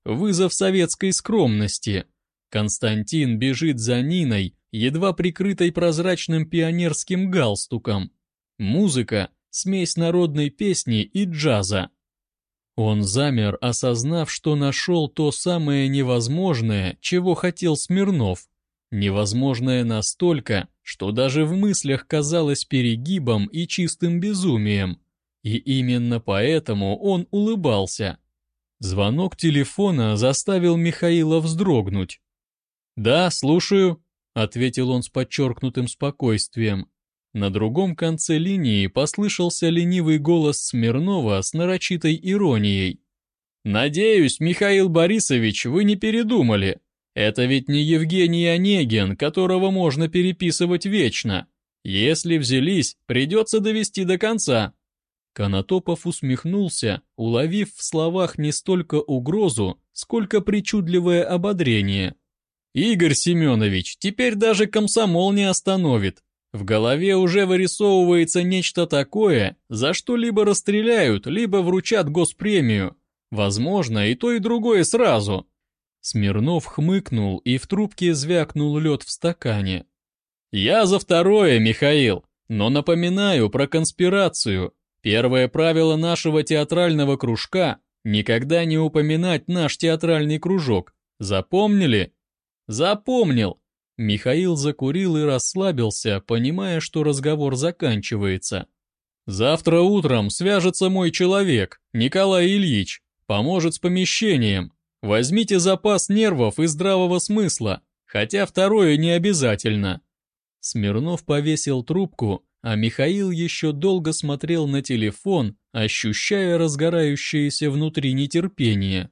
вызов советской скромности. Константин бежит за Ниной, едва прикрытой прозрачным пионерским галстуком. Музыка — смесь народной песни и джаза. Он замер, осознав, что нашел то самое невозможное, чего хотел Смирнов. Невозможное настолько, что даже в мыслях казалось перегибом и чистым безумием. И именно поэтому он улыбался. Звонок телефона заставил Михаила вздрогнуть. «Да, слушаю», — ответил он с подчеркнутым спокойствием. На другом конце линии послышался ленивый голос Смирнова с нарочитой иронией. «Надеюсь, Михаил Борисович, вы не передумали. Это ведь не Евгений Онегин, которого можно переписывать вечно. Если взялись, придется довести до конца». Конотопов усмехнулся, уловив в словах не столько угрозу, сколько причудливое ободрение. «Игорь Семенович, теперь даже комсомол не остановит. В голове уже вырисовывается нечто такое, за что либо расстреляют, либо вручат госпремию. Возможно, и то, и другое сразу». Смирнов хмыкнул, и в трубке звякнул лед в стакане. «Я за второе, Михаил, но напоминаю про конспирацию. Первое правило нашего театрального кружка — никогда не упоминать наш театральный кружок. Запомнили?» «Запомнил». Михаил закурил и расслабился, понимая, что разговор заканчивается. «Завтра утром свяжется мой человек, Николай Ильич, поможет с помещением. Возьмите запас нервов и здравого смысла, хотя второе не обязательно». Смирнов повесил трубку, а Михаил еще долго смотрел на телефон, ощущая разгорающееся внутри нетерпение.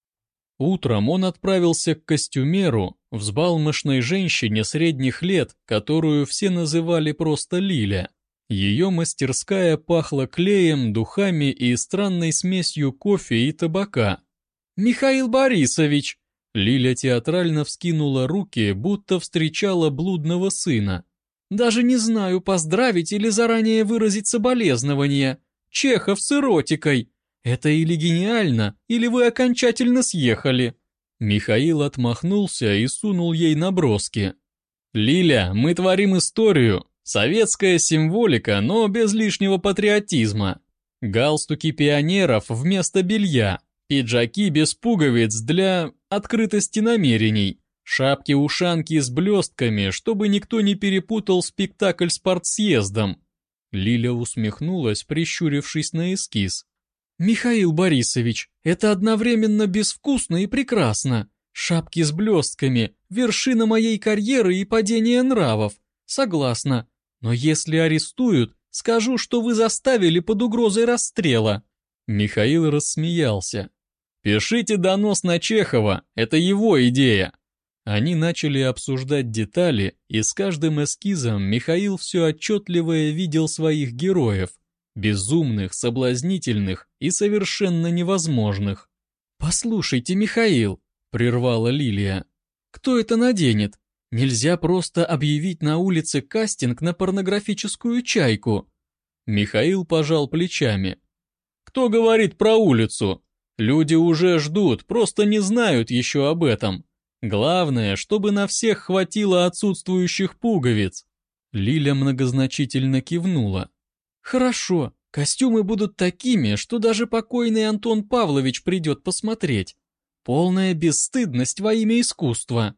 Утром он отправился к костюмеру, взбалмошной женщине средних лет, которую все называли просто Лиля. Ее мастерская пахла клеем, духами и странной смесью кофе и табака. «Михаил Борисович!» Лиля театрально вскинула руки, будто встречала блудного сына. «Даже не знаю, поздравить или заранее выразить соболезнования. Чехов с эротикой. Это или гениально, или вы окончательно съехали». Михаил отмахнулся и сунул ей наброски. «Лиля, мы творим историю. Советская символика, но без лишнего патриотизма. Галстуки пионеров вместо белья, пиджаки без пуговиц для открытости намерений, шапки-ушанки с блестками, чтобы никто не перепутал спектакль с партсъездом». Лиля усмехнулась, прищурившись на эскиз. «Михаил Борисович, это одновременно безвкусно и прекрасно. Шапки с блестками, вершина моей карьеры и падение нравов. Согласна. Но если арестуют, скажу, что вы заставили под угрозой расстрела». Михаил рассмеялся. «Пишите донос на Чехова, это его идея». Они начали обсуждать детали, и с каждым эскизом Михаил все отчетливее видел своих героев. Безумных, соблазнительных и совершенно невозможных. «Послушайте, Михаил», — прервала Лилия, — «кто это наденет? Нельзя просто объявить на улице кастинг на порнографическую чайку». Михаил пожал плечами. «Кто говорит про улицу? Люди уже ждут, просто не знают еще об этом. Главное, чтобы на всех хватило отсутствующих пуговиц». Лиля многозначительно кивнула. «Хорошо, костюмы будут такими, что даже покойный Антон Павлович придет посмотреть. Полная бесстыдность во имя искусства».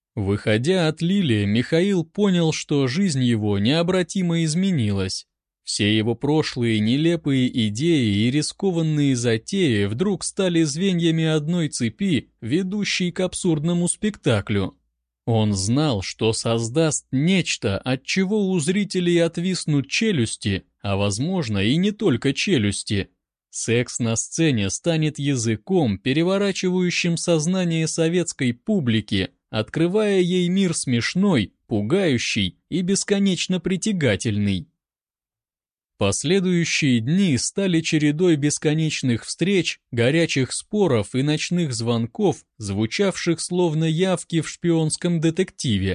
Выходя от Лили, Михаил понял, что жизнь его необратимо изменилась. Все его прошлые нелепые идеи и рискованные затеи вдруг стали звеньями одной цепи, ведущей к абсурдному спектаклю. Он знал, что создаст нечто, от чего у зрителей отвиснут челюсти, а возможно и не только челюсти. Секс на сцене станет языком, переворачивающим сознание советской публики, открывая ей мир смешной, пугающий и бесконечно притягательный. Последующие дни стали чередой бесконечных встреч, горячих споров и ночных звонков, звучавших словно явки в шпионском детективе.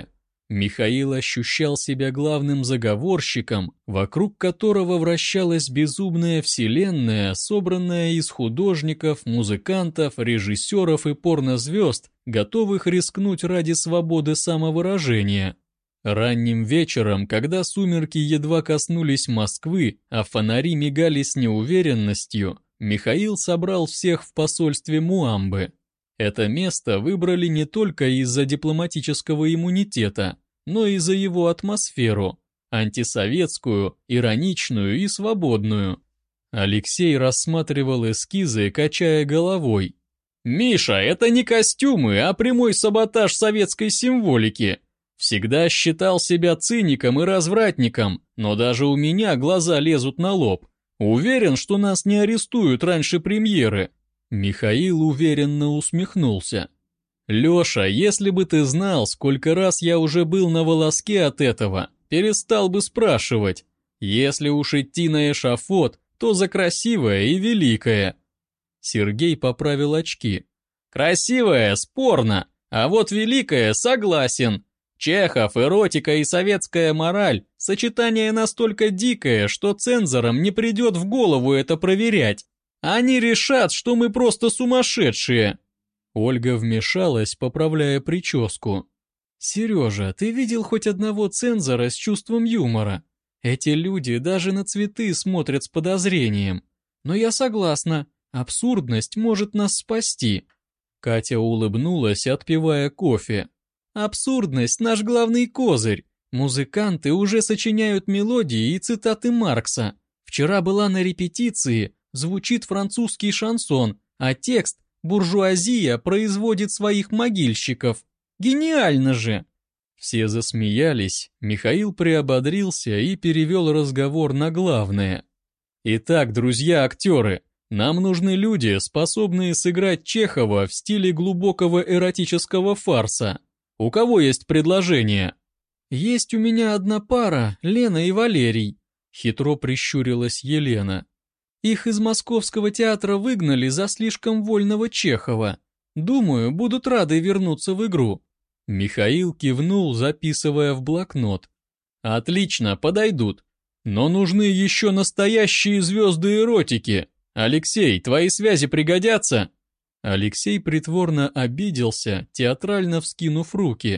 Михаил ощущал себя главным заговорщиком, вокруг которого вращалась безумная вселенная, собранная из художников, музыкантов, режиссеров и порнозвезд, готовых рискнуть ради свободы самовыражения. Ранним вечером, когда сумерки едва коснулись Москвы, а фонари мигали с неуверенностью, Михаил собрал всех в посольстве Муамбы. Это место выбрали не только из-за дипломатического иммунитета, но и за его атмосферу – антисоветскую, ироничную и свободную. Алексей рассматривал эскизы, качая головой. «Миша, это не костюмы, а прямой саботаж советской символики. Всегда считал себя циником и развратником, но даже у меня глаза лезут на лоб. Уверен, что нас не арестуют раньше премьеры». Михаил уверенно усмехнулся. «Леша, если бы ты знал, сколько раз я уже был на волоске от этого, перестал бы спрашивать. Если уж идти на эшафот, то за красивое и великое». Сергей поправил очки. «Красивое, спорно, а вот великое, согласен. Чехов, эротика и советская мораль – сочетание настолько дикое, что цензорам не придет в голову это проверять. Они решат, что мы просто сумасшедшие». Ольга вмешалась, поправляя прическу. «Сережа, ты видел хоть одного цензора с чувством юмора? Эти люди даже на цветы смотрят с подозрением. Но я согласна, абсурдность может нас спасти». Катя улыбнулась, отпивая кофе. «Абсурдность – наш главный козырь. Музыканты уже сочиняют мелодии и цитаты Маркса. Вчера была на репетиции, звучит французский шансон, а текст «Буржуазия производит своих могильщиков». Гениально же!» Все засмеялись, Михаил приободрился и перевел разговор на главное. «Итак, друзья-актеры, нам нужны люди, способные сыграть Чехова в стиле глубокого эротического фарса. У кого есть предложение?» «Есть у меня одна пара, Лена и Валерий», — хитро прищурилась Елена. «Их из Московского театра выгнали за слишком вольного Чехова. Думаю, будут рады вернуться в игру». Михаил кивнул, записывая в блокнот. «Отлично, подойдут. Но нужны еще настоящие звезды эротики. Алексей, твои связи пригодятся?» Алексей притворно обиделся, театрально вскинув руки.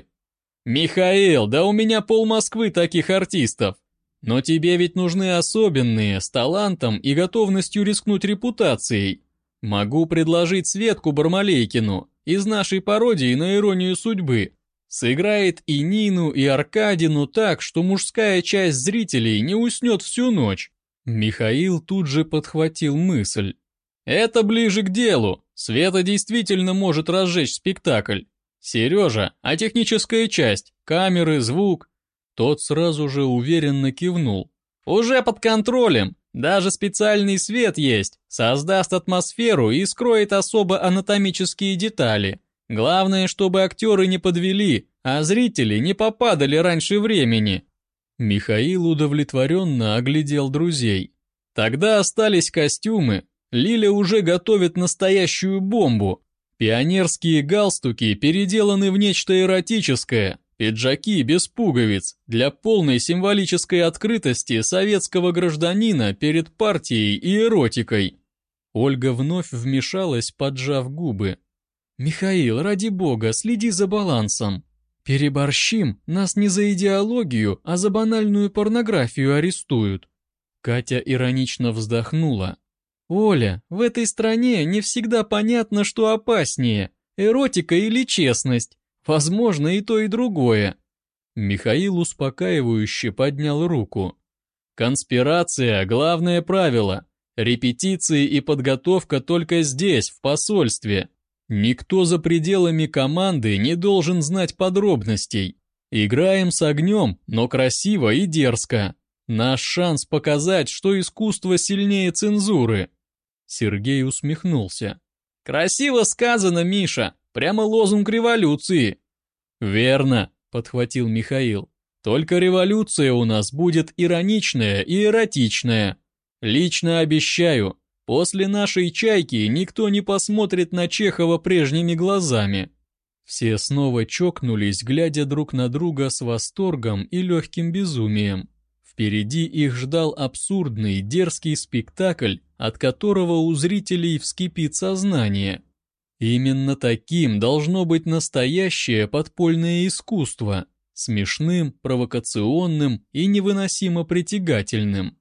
«Михаил, да у меня пол Москвы таких артистов. Но тебе ведь нужны особенные, с талантом и готовностью рискнуть репутацией. Могу предложить Светку Бармалейкину из нашей пародии на иронию судьбы. Сыграет и Нину, и Аркадину так, что мужская часть зрителей не уснет всю ночь». Михаил тут же подхватил мысль. «Это ближе к делу. Света действительно может разжечь спектакль. Сережа, а техническая часть, камеры, звук?» Тот сразу же уверенно кивнул. «Уже под контролем. Даже специальный свет есть. Создаст атмосферу и скроет особо анатомические детали. Главное, чтобы актеры не подвели, а зрители не попадали раньше времени». Михаил удовлетворенно оглядел друзей. «Тогда остались костюмы. Лиля уже готовит настоящую бомбу. Пионерские галстуки переделаны в нечто эротическое, пиджаки без пуговиц, для полной символической открытости советского гражданина перед партией и эротикой». Ольга вновь вмешалась, поджав губы. «Михаил, ради бога, следи за балансом. Переборщим, нас не за идеологию, а за банальную порнографию арестуют». Катя иронично вздохнула. «Оля, в этой стране не всегда понятно, что опаснее, эротика или честность. Возможно, и то, и другое». Михаил успокаивающе поднял руку. «Конспирация – главное правило. Репетиции и подготовка только здесь, в посольстве. Никто за пределами команды не должен знать подробностей. Играем с огнем, но красиво и дерзко. Наш шанс показать, что искусство сильнее цензуры». Сергей усмехнулся. «Красиво сказано, Миша, прямо лозунг революции». «Верно», — подхватил Михаил. «Только революция у нас будет ироничная и эротичная. Лично обещаю, после нашей «Чайки» никто не посмотрит на Чехова прежними глазами». Все снова чокнулись, глядя друг на друга с восторгом и легким безумием. Впереди их ждал абсурдный, дерзкий спектакль, от которого у зрителей вскипит сознание. Именно таким должно быть настоящее подпольное искусство, смешным, провокационным и невыносимо притягательным.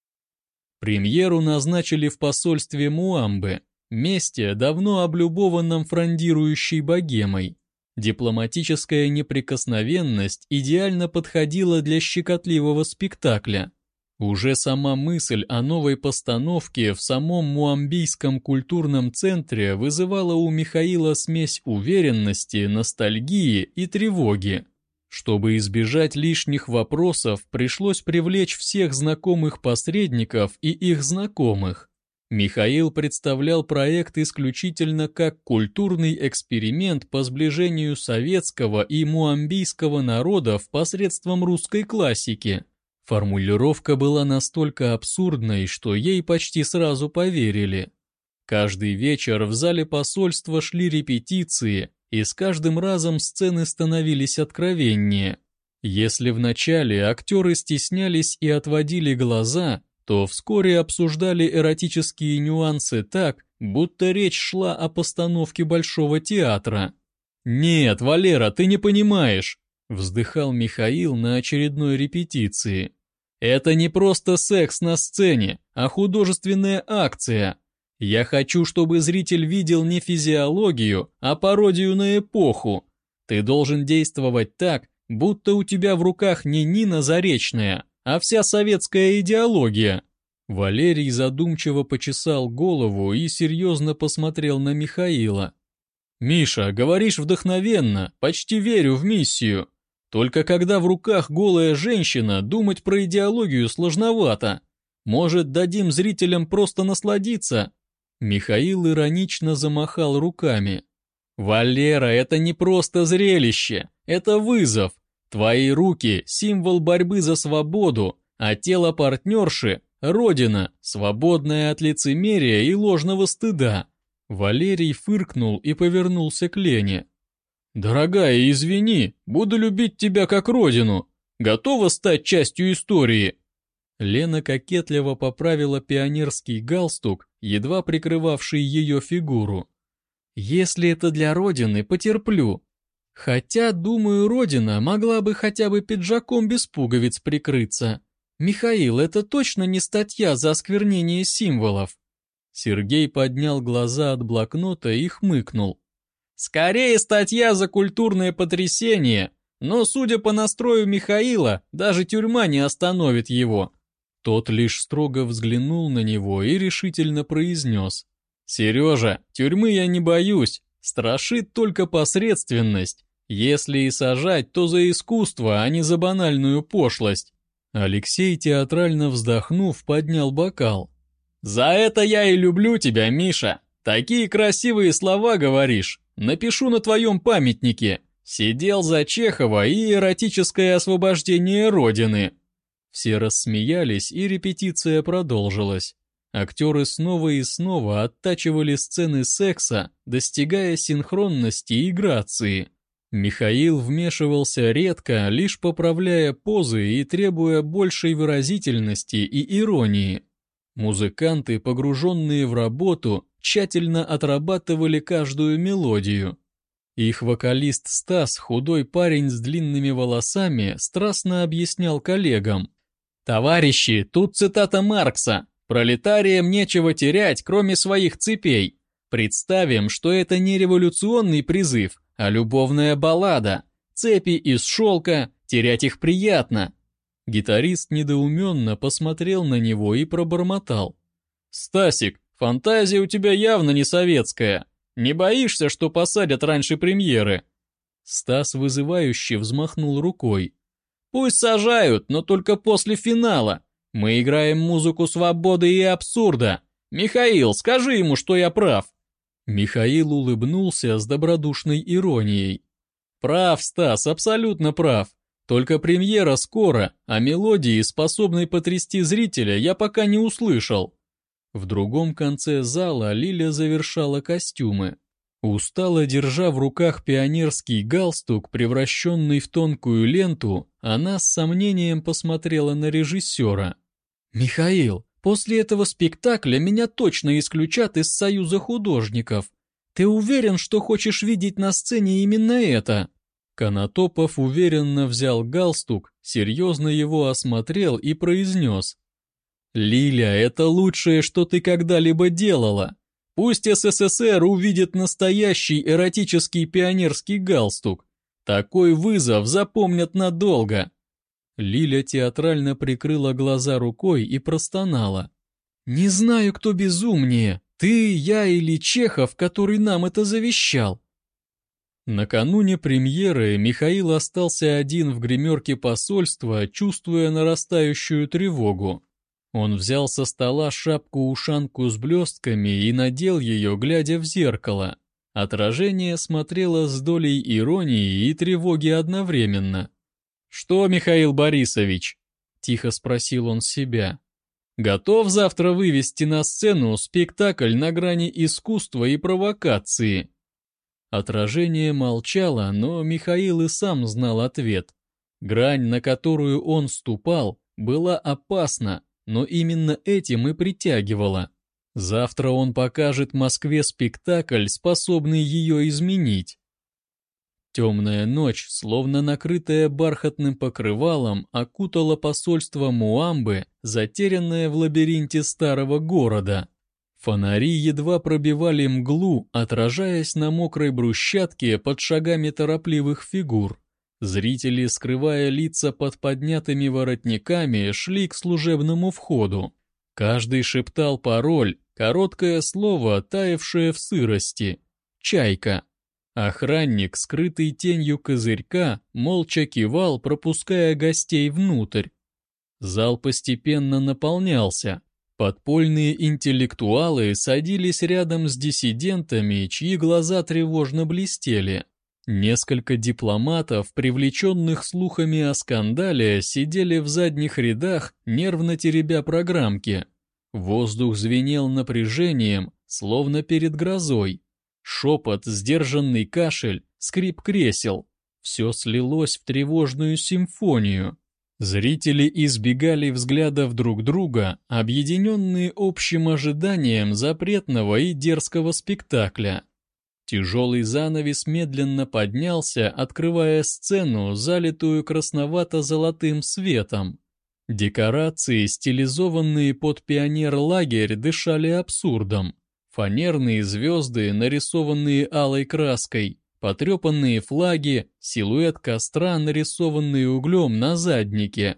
Премьеру назначили в посольстве Муамбе, месте, давно облюбованном фрондирующей богемой. Дипломатическая неприкосновенность идеально подходила для щекотливого спектакля. Уже сама мысль о новой постановке в самом Муамбийском культурном центре вызывала у Михаила смесь уверенности, ностальгии и тревоги. Чтобы избежать лишних вопросов, пришлось привлечь всех знакомых посредников и их знакомых. Михаил представлял проект исключительно как культурный эксперимент по сближению советского и муамбийского народов посредством русской классики. Формулировка была настолько абсурдной, что ей почти сразу поверили. Каждый вечер в зале посольства шли репетиции, и с каждым разом сцены становились откровеннее. Если вначале актеры стеснялись и отводили глаза, то вскоре обсуждали эротические нюансы так, будто речь шла о постановке Большого театра. «Нет, Валера, ты не понимаешь», — вздыхал Михаил на очередной репетиции. «Это не просто секс на сцене, а художественная акция. Я хочу, чтобы зритель видел не физиологию, а пародию на эпоху. Ты должен действовать так, будто у тебя в руках не Нина Заречная, а вся советская идеология». Валерий задумчиво почесал голову и серьезно посмотрел на Михаила. «Миша, говоришь вдохновенно, почти верю в миссию. Только когда в руках голая женщина, думать про идеологию сложновато. Может, дадим зрителям просто насладиться?» Михаил иронично замахал руками. «Валера, это не просто зрелище, это вызов. Твои руки – символ борьбы за свободу, а тело партнерши – родина, свободная от лицемерия и ложного стыда». Валерий фыркнул и повернулся к Лене. «Дорогая, извини, буду любить тебя как родину. Готова стать частью истории?» Лена кокетливо поправила пионерский галстук, едва прикрывавший ее фигуру. «Если это для родины, потерплю. Хотя, думаю, родина могла бы хотя бы пиджаком без пуговиц прикрыться. Михаил, это точно не статья за осквернение символов?» Сергей поднял глаза от блокнота и хмыкнул. «Скорее статья за культурное потрясение, но, судя по настрою Михаила, даже тюрьма не остановит его». Тот лишь строго взглянул на него и решительно произнес. «Сережа, тюрьмы я не боюсь, страшит только посредственность. Если и сажать, то за искусство, а не за банальную пошлость». Алексей, театрально вздохнув, поднял бокал. «За это я и люблю тебя, Миша. Такие красивые слова говоришь. Напишу на твоем памятнике. Сидел за Чехова и эротическое освобождение Родины». Все рассмеялись, и репетиция продолжилась. Актеры снова и снова оттачивали сцены секса, достигая синхронности и грации. Михаил вмешивался редко, лишь поправляя позы и требуя большей выразительности и иронии. Музыканты, погруженные в работу, тщательно отрабатывали каждую мелодию. Их вокалист Стас, худой парень с длинными волосами, страстно объяснял коллегам. «Товарищи, тут цитата Маркса. Пролетариям нечего терять, кроме своих цепей. Представим, что это не революционный призыв, а любовная баллада. Цепи из шелка, терять их приятно». Гитарист недоуменно посмотрел на него и пробормотал. «Стасик, фантазия у тебя явно не советская. Не боишься, что посадят раньше премьеры?» Стас вызывающе взмахнул рукой. «Пусть сажают, но только после финала. Мы играем музыку свободы и абсурда. Михаил, скажи ему, что я прав». Михаил улыбнулся с добродушной иронией. «Прав, Стас, абсолютно прав. Только премьера скоро, а мелодии, способной потрясти зрителя, я пока не услышал». В другом конце зала Лиля завершала костюмы. Устало держа в руках пионерский галстук, превращенный в тонкую ленту, она с сомнением посмотрела на режиссера. «Михаил, после этого спектакля меня точно исключат из Союза художников. Ты уверен, что хочешь видеть на сцене именно это?» Конотопов уверенно взял галстук, серьезно его осмотрел и произнес. «Лиля, это лучшее, что ты когда-либо делала. Пусть СССР увидит настоящий эротический пионерский галстук. Такой вызов запомнят надолго». Лиля театрально прикрыла глаза рукой и простонала. «Не знаю, кто безумнее, ты, я или Чехов, который нам это завещал». Накануне премьеры Михаил остался один в гримерке посольства, чувствуя нарастающую тревогу. Он взял со стола шапку-ушанку с блестками и надел ее, глядя в зеркало. Отражение смотрело с долей иронии и тревоги одновременно. «Что, Михаил Борисович?» – тихо спросил он себя. «Готов завтра вывести на сцену спектакль на грани искусства и провокации?» Отражение молчало, но Михаил и сам знал ответ. Грань, на которую он ступал, была опасна, но именно этим и притягивала. Завтра он покажет Москве спектакль, способный ее изменить. Темная ночь, словно накрытая бархатным покрывалом, окутала посольство Муамбы, затерянное в лабиринте старого города. Фонари едва пробивали мглу, отражаясь на мокрой брусчатке под шагами торопливых фигур. Зрители, скрывая лица под поднятыми воротниками, шли к служебному входу. Каждый шептал пароль, короткое слово, таявшее в сырости. «Чайка». Охранник, скрытый тенью козырька, молча кивал, пропуская гостей внутрь. Зал постепенно наполнялся. Подпольные интеллектуалы садились рядом с диссидентами, чьи глаза тревожно блестели. Несколько дипломатов, привлеченных слухами о скандале, сидели в задних рядах, нервно теребя программки. Воздух звенел напряжением, словно перед грозой. Шепот, сдержанный кашель, скрип кресел. Все слилось в тревожную симфонию. Зрители избегали взглядов друг друга, объединенные общим ожиданием запретного и дерзкого спектакля. Тяжелый занавес медленно поднялся, открывая сцену, залитую красновато-золотым светом. Декорации, стилизованные под пионер-лагерь, дышали абсурдом. Фанерные звезды, нарисованные алой краской, потрепанные флаги, силуэт костра, нарисованный углем на заднике.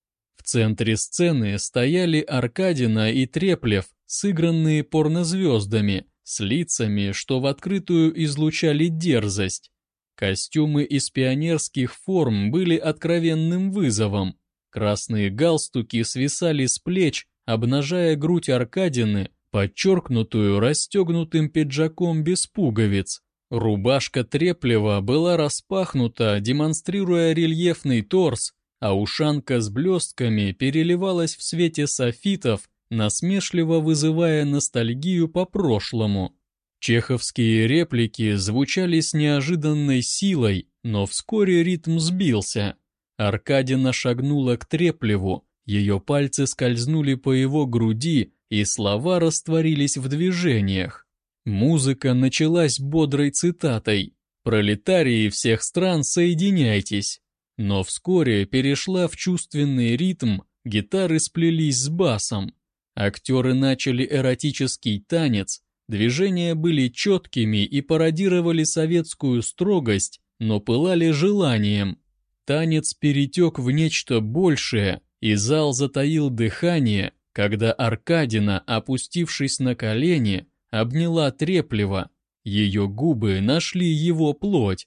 В центре сцены стояли Аркадина и Треплев, сыгранные порнозвездами, с лицами, что в открытую излучали дерзость. Костюмы из пионерских форм были откровенным вызовом. Красные галстуки свисали с плеч, обнажая грудь Аркадины, подчеркнутую расстегнутым пиджаком без пуговиц. Рубашка Треплева была распахнута, демонстрируя рельефный торс, а ушанка с блестками переливалась в свете софитов, насмешливо вызывая ностальгию по прошлому. Чеховские реплики звучали с неожиданной силой, но вскоре ритм сбился. Аркадина шагнула к Треплеву, ее пальцы скользнули по его груди, и слова растворились в движениях. Музыка началась бодрой цитатой «Пролетарии всех стран, соединяйтесь!», но вскоре перешла в чувственный ритм, гитары сплелись с басом. Актеры начали эротический танец, движения были четкими и пародировали советскую строгость, но пылали желанием. Танец перетек в нечто большее, и зал затаил дыхание, когда Аркадина, опустившись на колени, обняла Треплева. Ее губы нашли его плоть.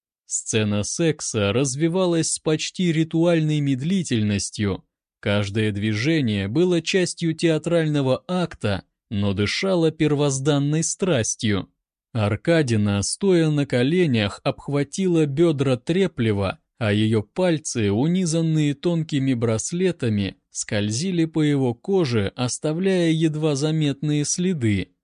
Сцена секса развивалась с почти ритуальной медлительностью. Каждое движение было частью театрального акта, но дышало первозданной страстью. Аркадина, стоя на коленях, обхватила бедра Треплева, а ее пальцы, унизанные тонкими браслетами, скользили по его коже, оставляя едва заметные следы.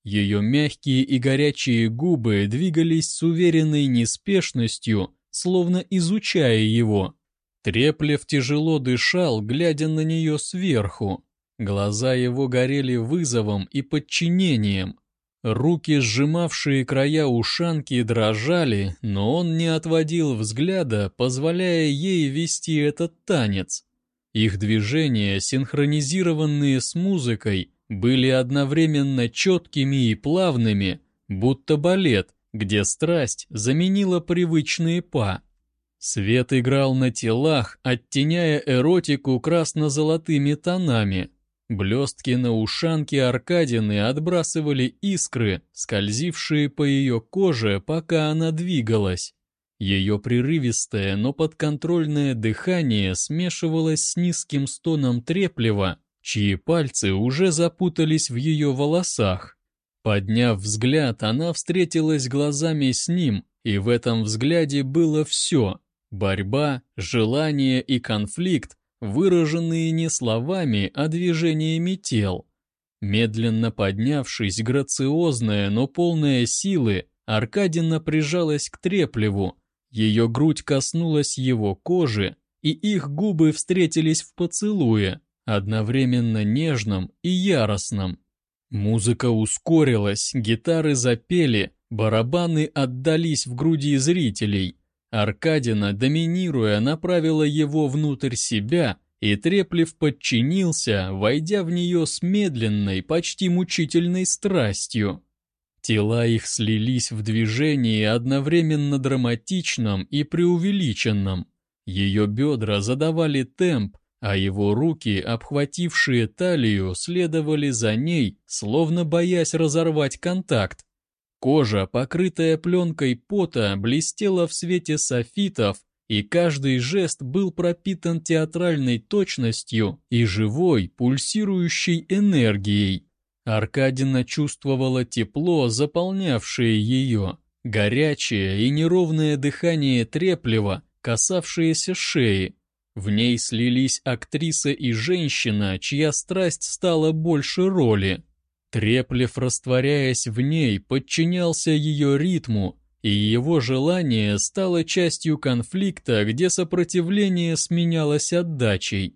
Ее мягкие и горячие губы двигались с уверенной неспешностью, словно изучая его. Треплев тяжело дышал, глядя на нее сверху. Глаза его горели вызовом и подчинением. Руки, сжимавшие края ушанки, дрожали, но он не отводил взгляда, позволяя ей вести этот танец. Их движения, синхронизированные с музыкой, были одновременно четкими и плавными, будто балет, где страсть заменила привычные па. Свет играл на телах, оттеняя эротику красно-золотыми тонами. Блестки на ушанке Аркадины отбрасывали искры, скользившие по ее коже, пока она двигалась. Ее прерывистое, но подконтрольное дыхание смешивалось с низким стоном Треплева, чьи пальцы уже запутались в ее волосах. Подняв взгляд, она встретилась глазами с ним, и в этом взгляде было все — борьба, желание и конфликт, выраженные не словами, а движениями тел. Медленно поднявшись, грациозная, но полная силы, Аркадина прижалась к Треплеву, ее грудь коснулась его кожи, и их губы встретились в поцелуе, одновременно нежном и яростном. Музыка ускорилась, гитары запели, барабаны отдались в груди зрителей. Аркадина, доминируя, направила его внутрь себя, и Треплев подчинился, войдя в нее с медленной, почти мучительной страстью. Тела их слились в движении одновременно драматичном и преувеличенном. Ее бедра задавали темп, а его руки, обхватившие талию, следовали за ней, словно боясь разорвать контакт. Кожа, покрытая пленкой пота, блестела в свете софитов, и каждый жест был пропитан театральной точностью и живой, пульсирующей энергией. Аркадина чувствовала тепло, заполнявшее ее, горячее и неровное дыхание Треплева, касавшееся шеи. В ней слились актриса и женщина, чья страсть стала больше роли. Треплев, растворяясь в ней, подчинялся ее ритму, и его желание стало частью конфликта, где сопротивление сменялось отдачей.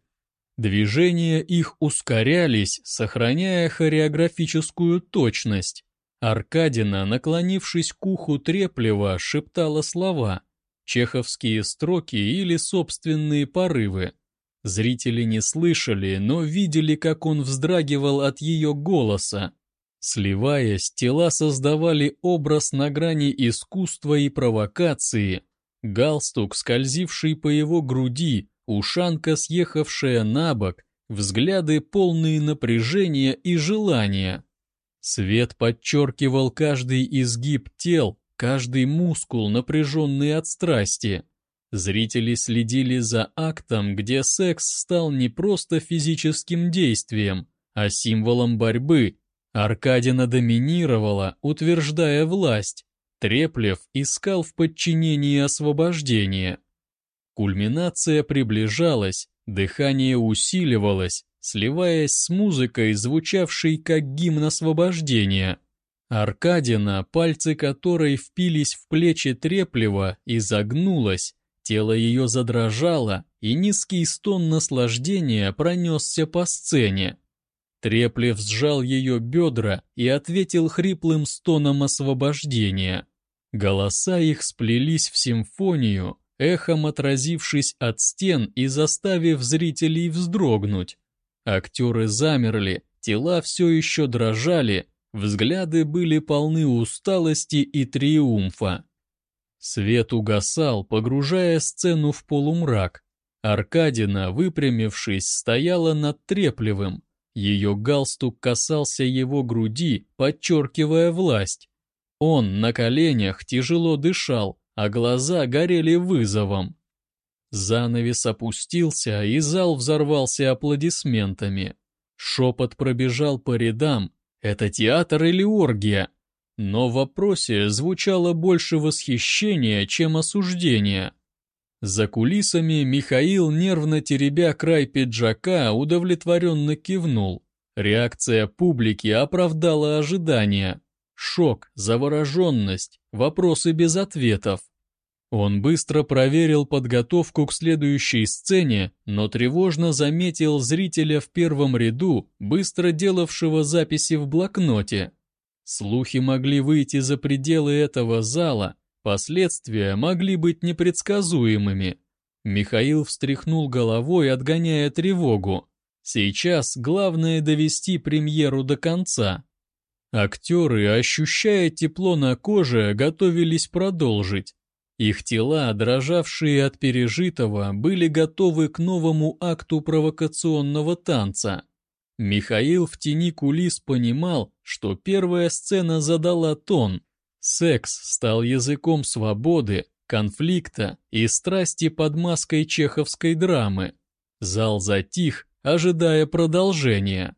Движения их ускорялись, сохраняя хореографическую точность. Аркадина, наклонившись к уху Треплева, шептала слова, чеховские строки или собственные порывы. Зрители не слышали, но видели, как он вздрагивал от ее голоса. Сливаясь, тела создавали образ на грани искусства и провокации. Галстук, скользивший по его груди, ушанка, съехавшая на бок, взгляды, полные напряжения и желания. Свет подчеркивал каждый изгиб тел, каждый мускул, напряженный от страсти. Зрители следили за актом, где секс стал не просто физическим действием, а символом борьбы. Аркадина доминировала, утверждая власть. Треплев искал в подчинении освобождения. Кульминация приближалась, дыхание усиливалось, сливаясь с музыкой, звучавшей как гимн освобождения. Аркадина, пальцы которой впились в плечи Треплева, изогнулась, тело ее задрожало, и низкий стон наслаждения пронесся по сцене. Треплев сжал ее бедра и ответил хриплым стоном освобождения. Голоса их сплелись в симфонию, эхом отразившись от стен и заставив зрителей вздрогнуть. Актеры замерли, тела все еще дрожали, взгляды были полны усталости и триумфа. Свет угасал, погружая сцену в полумрак. Аркадина, выпрямившись, стояла над Треплевым. Ее галстук касался его груди, подчеркивая власть. Он на коленях тяжело дышал, а глаза горели вызовом. Занавес опустился, и зал взорвался аплодисментами. Шепот пробежал по рядам. «Это театр или оргия?» Но в вопросе звучало больше восхищения, чем осуждения. За кулисами Михаил, нервно теребя край пиджака, удовлетворенно кивнул. Реакция публики оправдала ожидания. шок, завороженность, вопросы без ответов. Он быстро проверил подготовку к следующей сцене, но тревожно заметил зрителя в первом ряду, быстро делавшего записи в блокноте. Слухи могли выйти за пределы этого зала, последствия могли быть непредсказуемыми. Михаил встряхнул головой, отгоняя тревогу. Сейчас главное довести премьеру до конца. Актеры, ощущая тепло на коже, готовились продолжить. Их тела, дрожавшие от пережитого, были готовы к новому акту провокационного танца. Михаил в тени кулис понимал, что первая сцена задала тон. Секс стал языком свободы, конфликта и страсти под маской чеховской драмы. Зал затих, ожидая продолжения.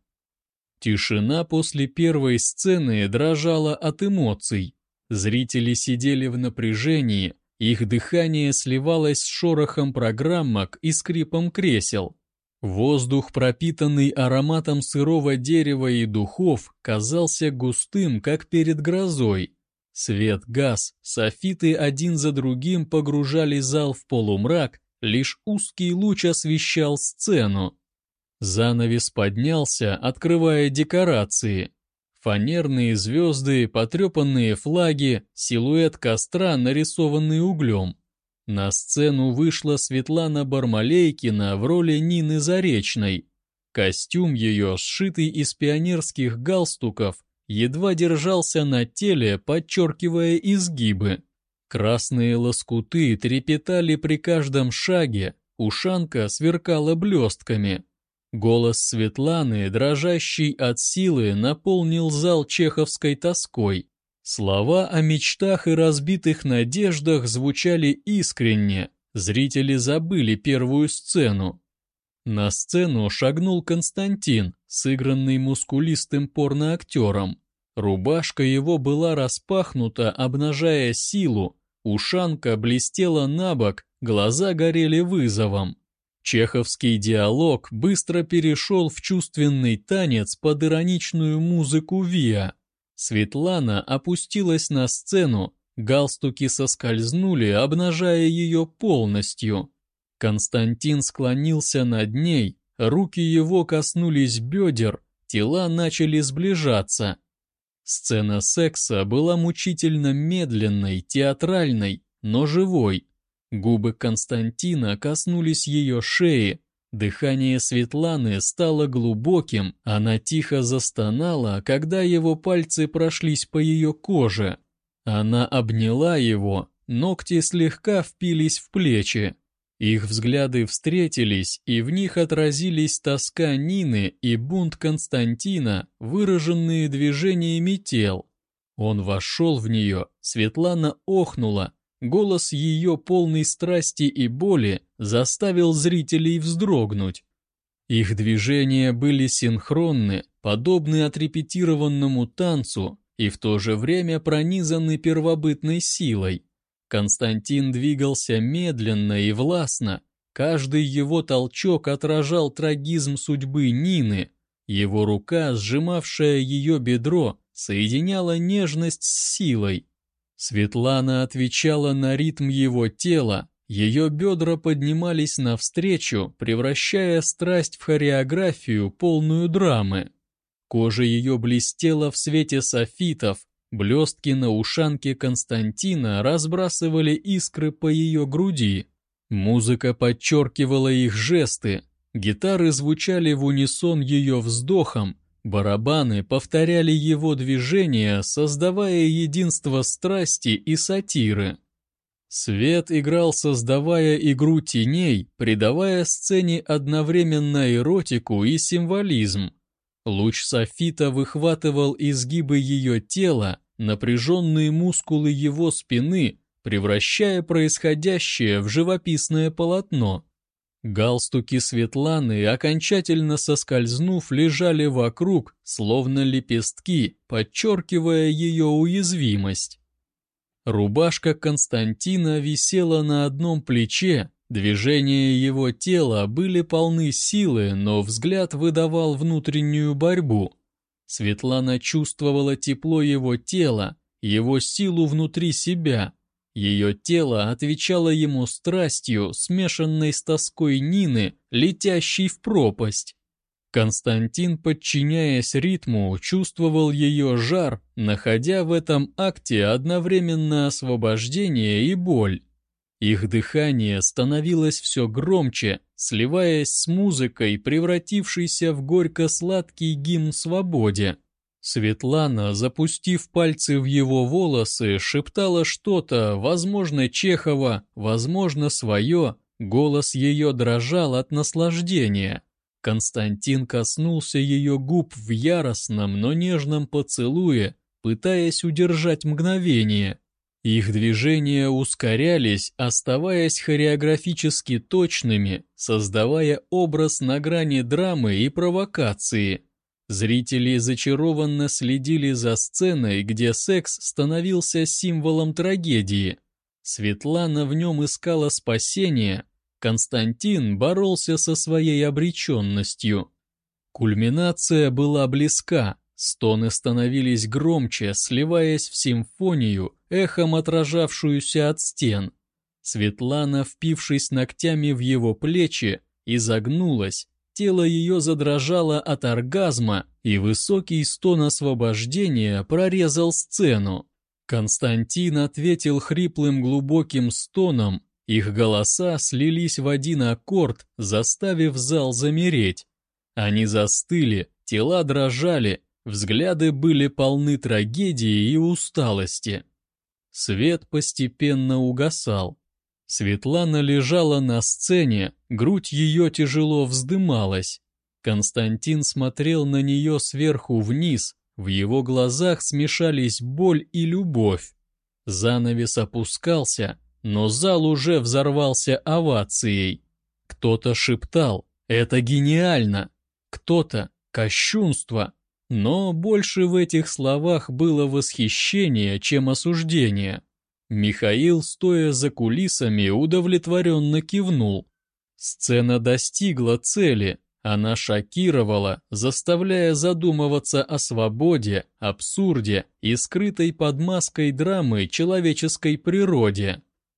Тишина после первой сцены дрожала от эмоций. Зрители сидели в напряжении, их дыхание сливалось с шорохом программок и скрипом кресел. Воздух, пропитанный ароматом сырого дерева и духов, казался густым, как перед грозой. Свет гас, софиты один за другим погружали зал в полумрак, лишь узкий луч освещал сцену. Занавес поднялся, открывая декорации. Фанерные звезды, потрепанные флаги, силуэт костра, нарисованный углем. На сцену вышла Светлана Бармалейкина в роли Нины Заречной. Костюм ее, сшитый из пионерских галстуков, едва держался на теле, подчеркивая изгибы. Красные лоскуты трепетали при каждом шаге, ушанка сверкала блестками. Голос Светланы, дрожащий от силы, наполнил зал чеховской тоской. Слова о мечтах и разбитых надеждах звучали искренне, зрители забыли первую сцену. На сцену шагнул Константин, сыгранный мускулистым порноактером. Рубашка его была распахнута, обнажая силу, ушанка блестела набок, глаза горели вызовом. Чеховский диалог быстро перешел в чувственный танец под ироничную музыку Виа. Светлана опустилась на сцену, галстуки соскользнули, обнажая ее полностью. Константин склонился над ней, руки его коснулись бедер, тела начали сближаться. Сцена секса была мучительно медленной, театральной, но живой. Губы Константина коснулись ее шеи, дыхание Светланы стало глубоким, она тихо застонала, когда его пальцы прошлись по ее коже. Она обняла его, ногти слегка впились в плечи. Их взгляды встретились, и в них отразились тоска Нины и бунт Константина, выраженные движениями тел. Он вошел в нее, Светлана охнула, голос ее, полный страсти и боли, заставил зрителей вздрогнуть. Их движения были синхронны, подобны отрепетированному танцу и в то же время пронизаны первобытной силой. Константин двигался медленно и властно, каждый его толчок отражал трагизм судьбы Нины, его рука, сжимавшая ее бедро, соединяла нежность с силой. Светлана отвечала на ритм его тела, ее бедра поднимались навстречу, превращая страсть в хореографию, полную драмы. Кожа ее блестела в свете софитов, блестки на ушанке Константина разбрасывали искры по ее груди. Музыка подчеркивала их жесты, гитары звучали в унисон ее вздохом, барабаны повторяли его движения, создавая единство страсти и сатиры. Свет играл, создавая игру теней, придавая сцене одновременно эротику и символизм. Луч софита выхватывал изгибы ее тела, напряженные мускулы его спины, превращая происходящее в живописное полотно. Галстуки Светланы, окончательно соскользнув, лежали вокруг, словно лепестки, подчеркивая ее уязвимость. Рубашка Константина висела на одном плече, движения его тела были полны силы, но взгляд выдавал внутреннюю борьбу. Светлана чувствовала тепло его тела, его силу внутри себя. Ее тело отвечало ему страстью, смешанной с тоской Нины, летящей в пропасть. Константин, подчиняясь ритму, чувствовал ее жар, находя в этом акте одновременно освобождение и боль. Их дыхание становилось все громче, сливаясь с музыкой, превратившейся в горько-сладкий гимн свободе. Светлана, запустив пальцы в его волосы, шептала что-то, возможно, Чехова, возможно, свое, голос ее дрожал от наслаждения. Константин коснулся ее губ в яростном, но нежном поцелуе, пытаясь удержать мгновение. Их движения ускорялись, оставаясь хореографически точными, создавая образ на грани драмы и провокации. Зрители зачарованно следили за сценой, где секс становился символом трагедии. Светлана в нем искала спасения, Константин боролся со своей обреченностью. Кульминация была близка, стоны становились громче, сливаясь в симфонию, эхом отражавшуюся от стен. Светлана, впившись ногтями в его плечи, изогнулась, тело ее задрожало от оргазма, и высокий стон освобождения прорезал сцену. Константин ответил хриплым глубоким стоном, их голоса слились в один аккорд, заставив зал замереть. Они застыли, тела дрожали, взгляды были полны трагедии и усталости. Свет постепенно угасал. Светлана лежала на сцене, грудь ее тяжело вздымалась. Константин смотрел на нее сверху вниз, в его глазах смешались боль и любовь. Занавес опускался, но зал уже взорвался овацией. Кто-то шептал «Это гениально!», кто-то «Кощунство!», но больше в этих словах было восхищение, чем осуждение. Михаил, стоя за кулисами, удовлетворенно кивнул. Сцена достигла цели, она шокировала, заставляя задумываться о свободе, абсурде и скрытой под маской драмы человеческой природе.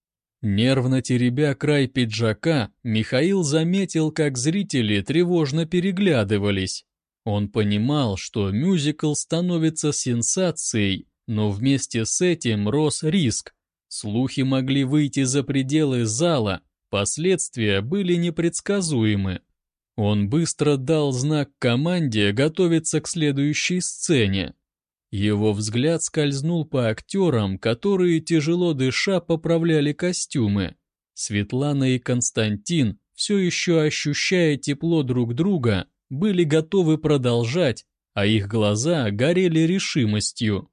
Нервно теребя край пиджака, Михаил заметил, как зрители тревожно переглядывались. Он понимал, что мюзикл становится сенсацией, но вместе с этим рос риск. Слухи могли выйти за пределы зала, последствия были непредсказуемы. Он быстро дал знак команде готовиться к следующей сцене. Его взгляд скользнул по актерам, которые, тяжело дыша, поправляли костюмы. Светлана и Константин, все еще ощущая тепло друг друга, были готовы продолжать, а их глаза горели решимостью.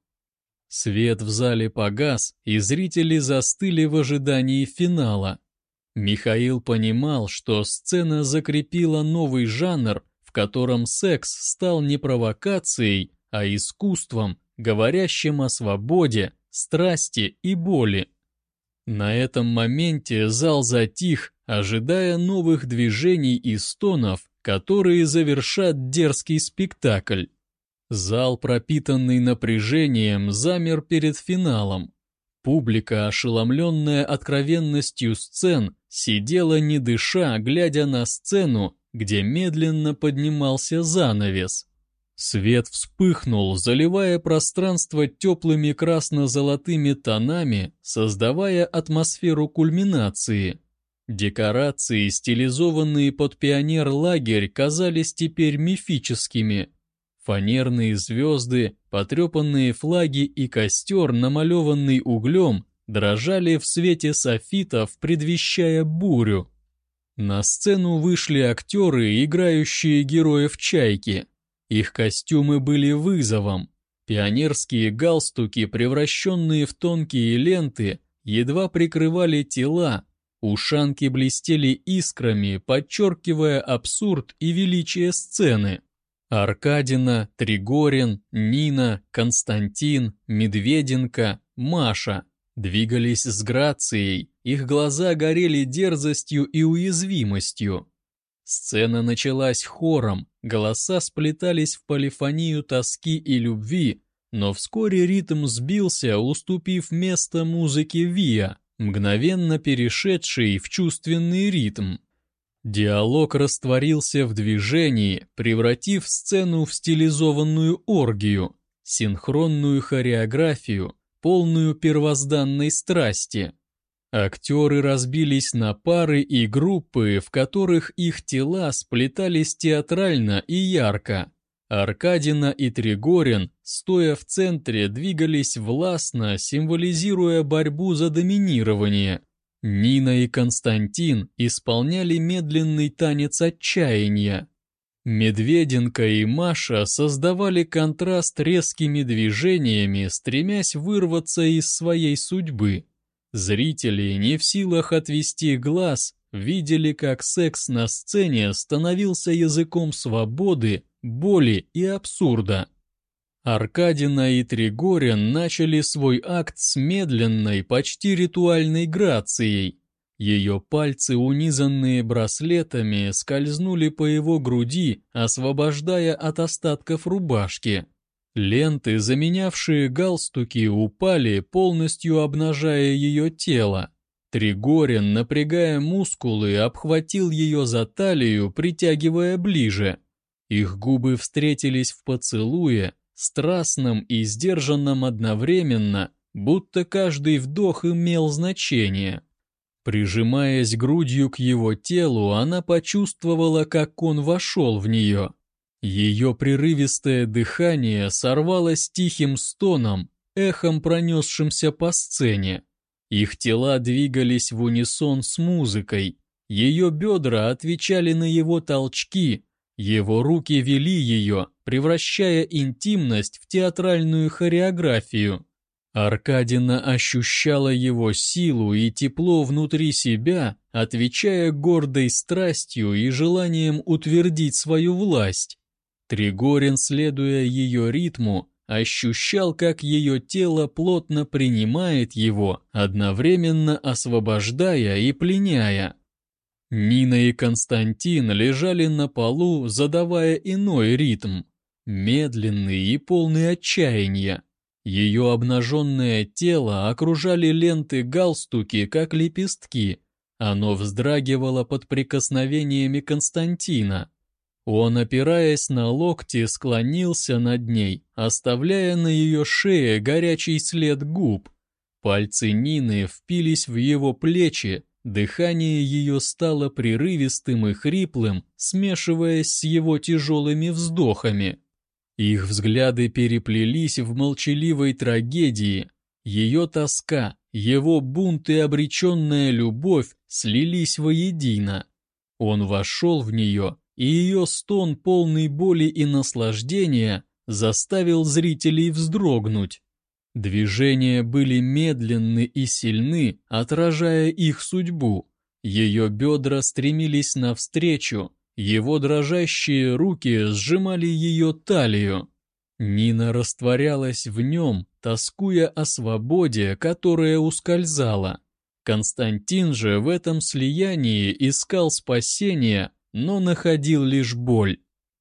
Свет в зале погас, и зрители застыли в ожидании финала. Михаил понимал, что сцена закрепила новый жанр, в котором секс стал не провокацией, а искусством, говорящим о свободе, страсти и боли. На этом моменте зал затих, ожидая новых движений и стонов, которые завершат дерзкий спектакль. Зал, пропитанный напряжением, замер перед финалом. Публика, ошеломленная откровенностью сцен, сидела не дыша, глядя на сцену, где медленно поднимался занавес. Свет вспыхнул, заливая пространство теплыми красно-золотыми тонами, создавая атмосферу кульминации. Декорации, стилизованные под пионер-лагерь, казались теперь мифическими. Фанерные звезды, потрепанные флаги и костер, намалеванный углем, дрожали в свете софитов, предвещая бурю. На сцену вышли актеры, играющие героев «Чайки». Их костюмы были вызовом. Пионерские галстуки, превращенные в тонкие ленты, едва прикрывали тела, ушанки блестели искрами, подчеркивая абсурд и величие сцены. Аркадина, Тригорин, Нина, Константин, Медведенко, Маша двигались с грацией, их глаза горели дерзостью и уязвимостью. Сцена началась хором, голоса сплетались в полифонию тоски и любви, но вскоре ритм сбился, уступив место музыке Виа, мгновенно перешедшей в чувственный ритм. Диалог растворился в движении, превратив сцену в стилизованную оргию, синхронную хореографию, полную первозданной страсти. Актеры разбились на пары и группы, в которых их тела сплетались театрально и ярко. Аркадина и Тригорин, стоя в центре, двигались властно, символизируя борьбу за доминирование. Нина и Константин исполняли медленный танец отчаяния. Медведенко и Маша создавали контраст резкими движениями, стремясь вырваться из своей судьбы. Зрители, не в силах отвести глаз, видели, как секс на сцене становился языком свободы, боли и абсурда. Аркадина и Тригорин начали свой акт с медленной, почти ритуальной грацией. Ее пальцы, унизанные браслетами, скользнули по его груди, освобождая от остатков рубашки. Ленты, заменявшие галстуки, упали, полностью обнажая ее тело. Тригорин, напрягая мускулы, обхватил ее за талию, притягивая ближе. Их губы встретились в поцелуе, страстном и сдержанном одновременно, будто каждый вдох имел значение. Прижимаясь грудью к его телу, она почувствовала, как он вошел в нее. Ее прерывистое дыхание сорвалось тихим стоном, эхом пронесшимся по сцене. Их тела двигались в унисон с музыкой, ее бедра отвечали на его толчки, его руки вели ее, превращая интимность в театральную хореографию. Аркадина ощущала его силу и тепло внутри себя, отвечая гордой страстью и желанием утвердить свою власть. Тригорин, следуя ее ритму, ощущал, как ее тело плотно принимает его, одновременно освобождая и пленяя. Нина и Константин лежали на полу, задавая иной ритм, медленный и полный отчаяния. Ее обнаженное тело окружали ленты галстуки, как лепестки. Оно вздрагивало под прикосновениями Константина. Он, опираясь на локти, склонился над ней, оставляя на ее шее горячий след губ. Пальцы Нины впились в его плечи, дыхание ее стало прерывистым и хриплым, смешиваясь с его тяжелыми вздохами. Их взгляды переплелись в молчаливой трагедии. Ее тоска, его бунт и обреченная любовь слились воедино. Он вошел в нее, и ее стон, полный боли и наслаждения, заставил зрителей вздрогнуть. Движения были медленны и сильны, отражая их судьбу. Ее бедра стремились навстречу, его дрожащие руки сжимали ее талию. Нина растворялась в нем, тоскуя о свободе, которая ускользала. Константин же в этом слиянии искал спасения, но находил лишь боль.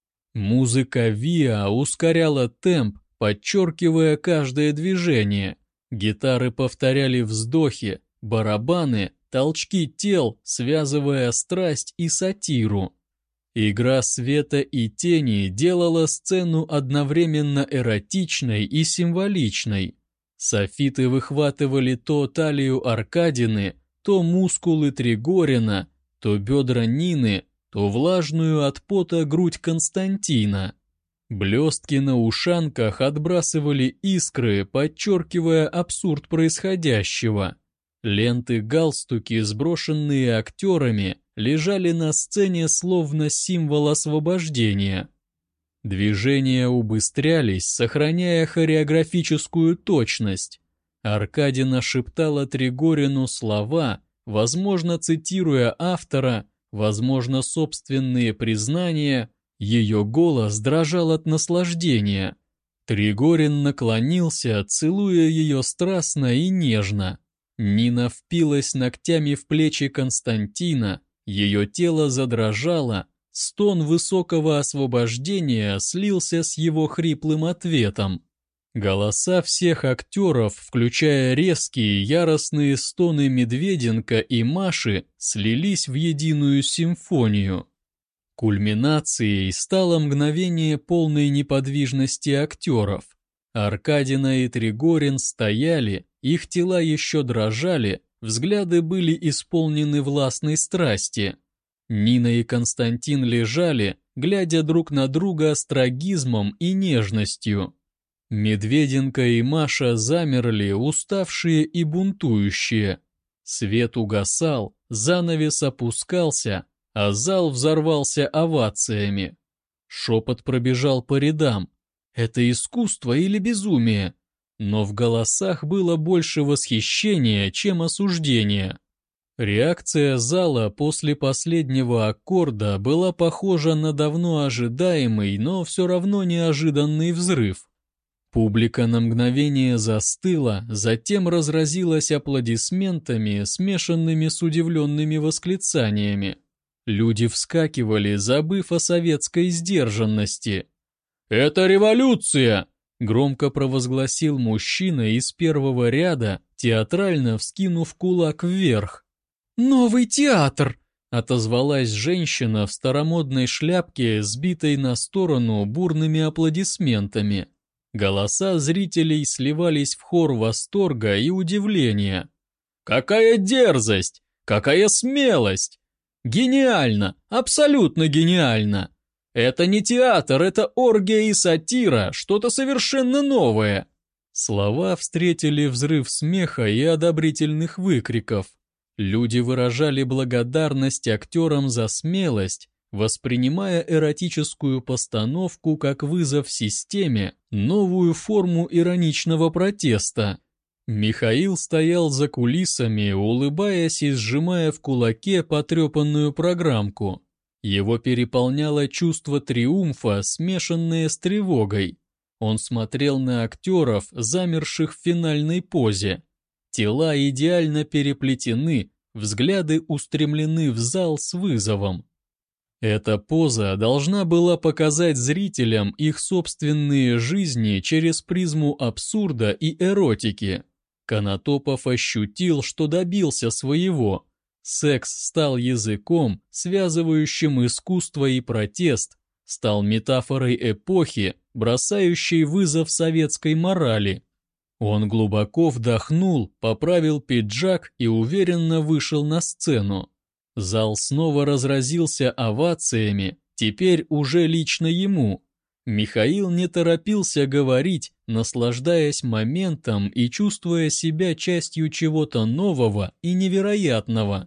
Музыка Виа ускоряла темп, подчеркивая каждое движение. Гитары повторяли вздохи, барабаны, толчки тел, связывая страсть и сатиру. Игра света и тени делала сцену одновременно эротичной и символичной. Софиты выхватывали то талию Аркадины, то мускулы Тригорина, то бедра Нины, то влажную от пота грудь Константина. Блестки на ушанках отбрасывали искры, подчеркивая абсурд происходящего. Ленты-галстуки, сброшенные актерами, лежали на сцене словно символ освобождения. Движения убыстрялись, сохраняя хореографическую точность. Аркадина шептала Тригорину слова, возможно, цитируя автора, возможно, собственные признания. Ее голос дрожал от наслаждения. Тригорин наклонился, целуя ее страстно и нежно. Нина впилась ногтями в плечи Константина, ее тело задрожало, Стон высокого освобождения слился с его хриплым ответом. Голоса всех актеров, включая резкие, яростные стоны Медведенко и Маши, слились в единую симфонию. Кульминацией стало мгновение полной неподвижности актеров. Аркадина и Тригорин стояли, их тела еще дрожали, взгляды были исполнены властной страсти. Нина и Константин лежали, глядя друг на друга с трагизмом и нежностью. Медведенко и Маша замерли, уставшие и бунтующие. Свет угасал, занавес опускался, а зал взорвался овациями. Шепот пробежал по рядам. Это искусство или безумие? Но в голосах было больше восхищения, чем осуждения. Реакция зала после последнего аккорда была похожа на давно ожидаемый, но все равно неожиданный взрыв. Публика на мгновение застыла, затем разразилась аплодисментами, смешанными с удивленными восклицаниями. Люди вскакивали, забыв о советской сдержанности. «Это революция!» — громко провозгласил мужчина из первого ряда, театрально вскинув кулак вверх. «Новый театр!» — отозвалась женщина в старомодной шляпке, сбитой на сторону бурными аплодисментами. Голоса зрителей сливались в хор восторга и удивления. «Какая дерзость! Какая смелость! Гениально! Абсолютно гениально! Это не театр, это оргия и сатира, что-то совершенно новое!» Слова встретили взрыв смеха и одобрительных выкриков. Люди выражали благодарность актерам за смелость, воспринимая эротическую постановку как вызов системе, новую форму ироничного протеста. Михаил стоял за кулисами, улыбаясь и сжимая в кулаке потрепанную программку. Его переполняло чувство триумфа, смешанное с тревогой. Он смотрел на актеров, замерших в финальной позе. Тела идеально переплетены, взгляды устремлены в зал с вызовом. Эта поза должна была показать зрителям их собственные жизни через призму абсурда и эротики. Конотопов ощутил, что добился своего. Секс стал языком, связывающим искусство и протест, стал метафорой эпохи, бросающей вызов советской морали. Он глубоко вдохнул, поправил пиджак и уверенно вышел на сцену. Зал снова разразился овациями, теперь уже лично ему. Михаил не торопился говорить, наслаждаясь моментом и чувствуя себя частью чего-то нового и невероятного.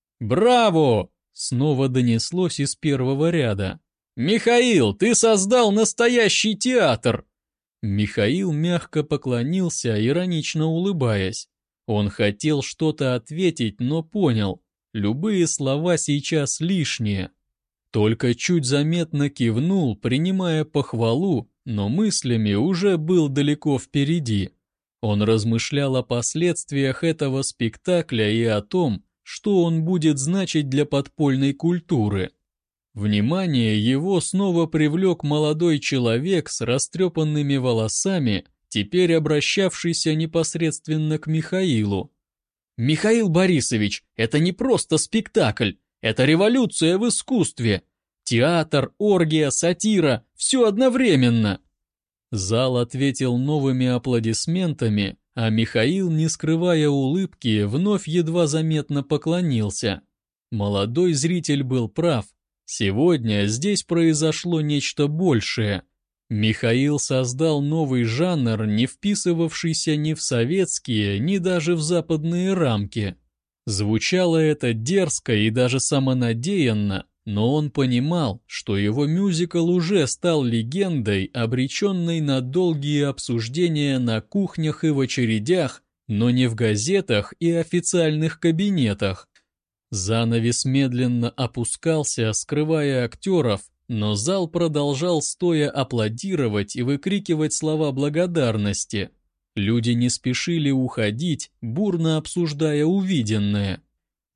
«Браво!» — снова донеслось из первого ряда. «Михаил, ты создал настоящий театр!» Михаил мягко поклонился, иронично улыбаясь. Он хотел что-то ответить, но понял, любые слова сейчас лишние. Только чуть заметно кивнул, принимая похвалу, но мыслями уже был далеко впереди. Он размышлял о последствиях этого спектакля и о том, что он будет значить для подпольной культуры. Внимание его снова привлек молодой человек с растрепанными волосами, теперь обращавшийся непосредственно к Михаилу. «Михаил Борисович, это не просто спектакль, это революция в искусстве. Театр, оргия, сатира – все одновременно». Зал ответил новыми аплодисментами, а Михаил, не скрывая улыбки, вновь едва заметно поклонился. Молодой зритель был прав. Сегодня здесь произошло нечто большее. Михаил создал новый жанр, не вписывавшийся ни в советские, ни даже в западные рамки. Звучало это дерзко и даже самонадеянно, но он понимал, что его мюзикл уже стал легендой, обреченной на долгие обсуждения на кухнях и в очередях, но не в газетах и официальных кабинетах. Занавес медленно опускался, скрывая актеров, но зал продолжал стоя аплодировать и выкрикивать слова благодарности. Люди не спешили уходить, бурно обсуждая увиденное.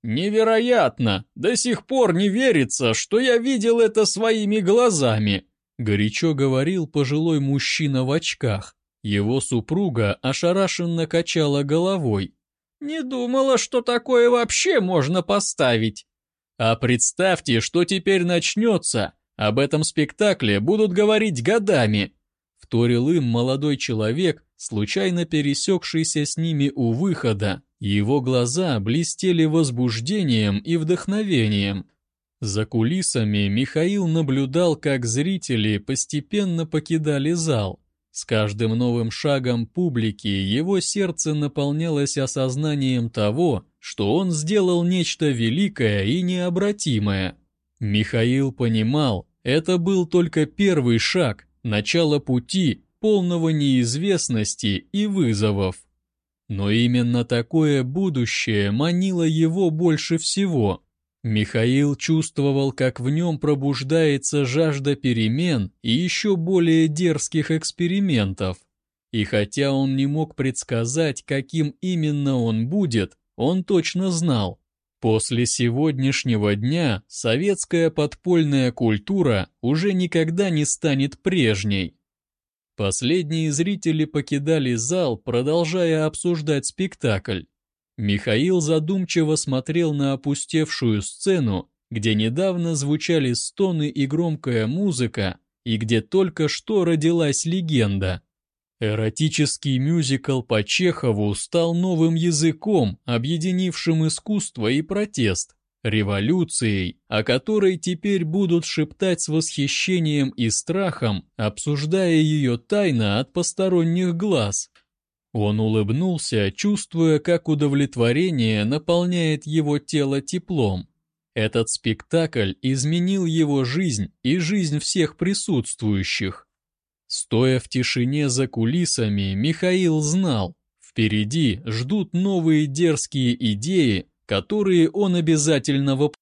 «Невероятно! До сих пор не верится, что я видел это своими глазами!» Горячо говорил пожилой мужчина в очках. Его супруга ошарашенно качала головой. «Не думала, что такое вообще можно поставить!» «А представьте, что теперь начнется! Об этом спектакле будут говорить годами!» Вторил им молодой человек, случайно пересекшийся с ними у выхода. Его глаза блестели возбуждением и вдохновением. За кулисами Михаил наблюдал, как зрители постепенно покидали зал. С каждым новым шагом публики его сердце наполнялось осознанием того, что он сделал нечто великое и необратимое. Михаил понимал, это был только первый шаг, начало пути, полного неизвестности и вызовов. Но именно такое будущее манило его больше всего. Михаил чувствовал, как в нем пробуждается жажда перемен и еще более дерзких экспериментов. И хотя он не мог предсказать, каким именно он будет, он точно знал. После сегодняшнего дня советская подпольная культура уже никогда не станет прежней. Последние зрители покидали зал, продолжая обсуждать спектакль. Михаил задумчиво смотрел на опустевшую сцену, где недавно звучали стоны и громкая музыка, и где только что родилась легенда. Эротический мюзикл по Чехову стал новым языком, объединившим искусство и протест, революцией, о которой теперь будут шептать с восхищением и страхом, обсуждая ее тайно от посторонних глаз. Он улыбнулся, чувствуя, как удовлетворение наполняет его тело теплом. Этот спектакль изменил его жизнь и жизнь всех присутствующих. Стоя в тишине за кулисами, Михаил знал, впереди ждут новые дерзкие идеи, которые он обязательно воплотит.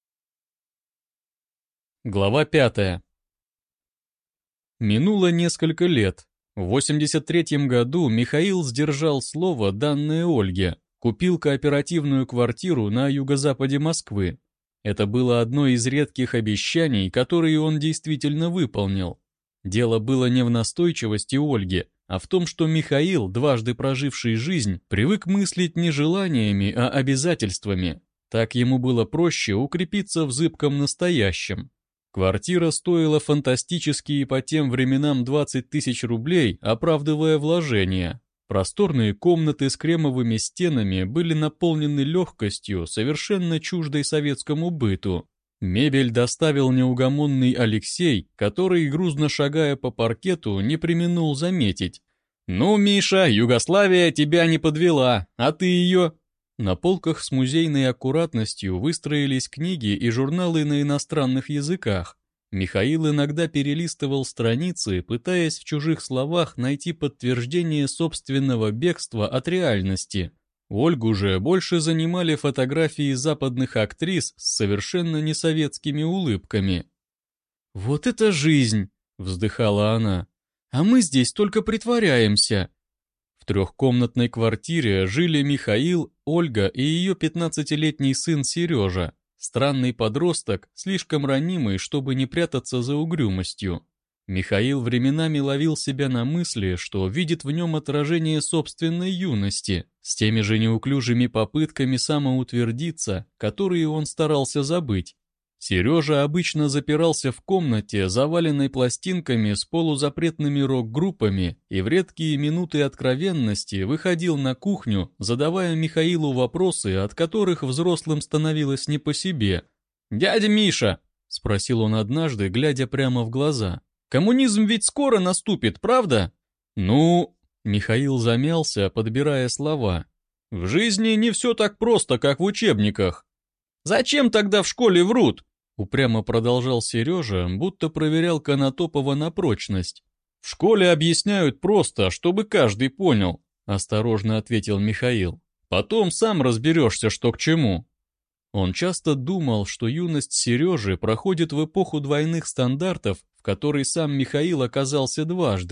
Глава 5. Минуло несколько лет. В 83 году Михаил сдержал слово, данное Ольге, купил кооперативную квартиру на юго-западе Москвы. Это было одно из редких обещаний, которые он действительно выполнил. Дело было не в настойчивости Ольги, а в том, что Михаил, дважды проживший жизнь, привык мыслить не желаниями, а обязательствами. Так ему было проще укрепиться в зыбком настоящем. Квартира стоила фантастические по тем временам 20 тысяч рублей, оправдывая вложения. Просторные комнаты с кремовыми стенами были наполнены легкостью, совершенно чуждой советскому быту. Мебель доставил неугомонный Алексей, который, грузно шагая по паркету, не преминул заметить. «Ну, Миша, Югославия тебя не подвела, а ты ее...» На полках с музейной аккуратностью выстроились книги и журналы на иностранных языках. Михаил иногда перелистывал страницы, пытаясь в чужих словах найти подтверждение собственного бегства от реальности. Ольгу же больше занимали фотографии западных актрис с совершенно несоветскими улыбками. «Вот это жизнь!» — вздыхала она. «А мы здесь только притворяемся!» В трехкомнатной квартире жили Михаил, Ольга и ее 15-летний сын Сережа, странный подросток, слишком ранимый, чтобы не прятаться за угрюмостью. Михаил временами ловил себя на мысли, что видит в нем отражение собственной юности, с теми же неуклюжими попытками самоутвердиться, которые он старался забыть. Сережа обычно запирался в комнате, заваленной пластинками с полузапретными рок-группами, и в редкие минуты откровенности выходил на кухню, задавая Михаилу вопросы, от которых взрослым становилось не по себе. «Дядя Миша!» — спросил он однажды, глядя прямо в глаза. «Коммунизм ведь скоро наступит, правда?» «Ну...» — Михаил замялся, подбирая слова. «В жизни не все так просто, как в учебниках». «Зачем тогда в школе врут?» Упрямо продолжал Сережа, будто проверял Конотопова на прочность. «В школе объясняют просто, чтобы каждый понял», — осторожно ответил Михаил. «Потом сам разберешься, что к чему». Он часто думал, что юность Сережи проходит в эпоху двойных стандартов, в которой сам Михаил оказался дважды.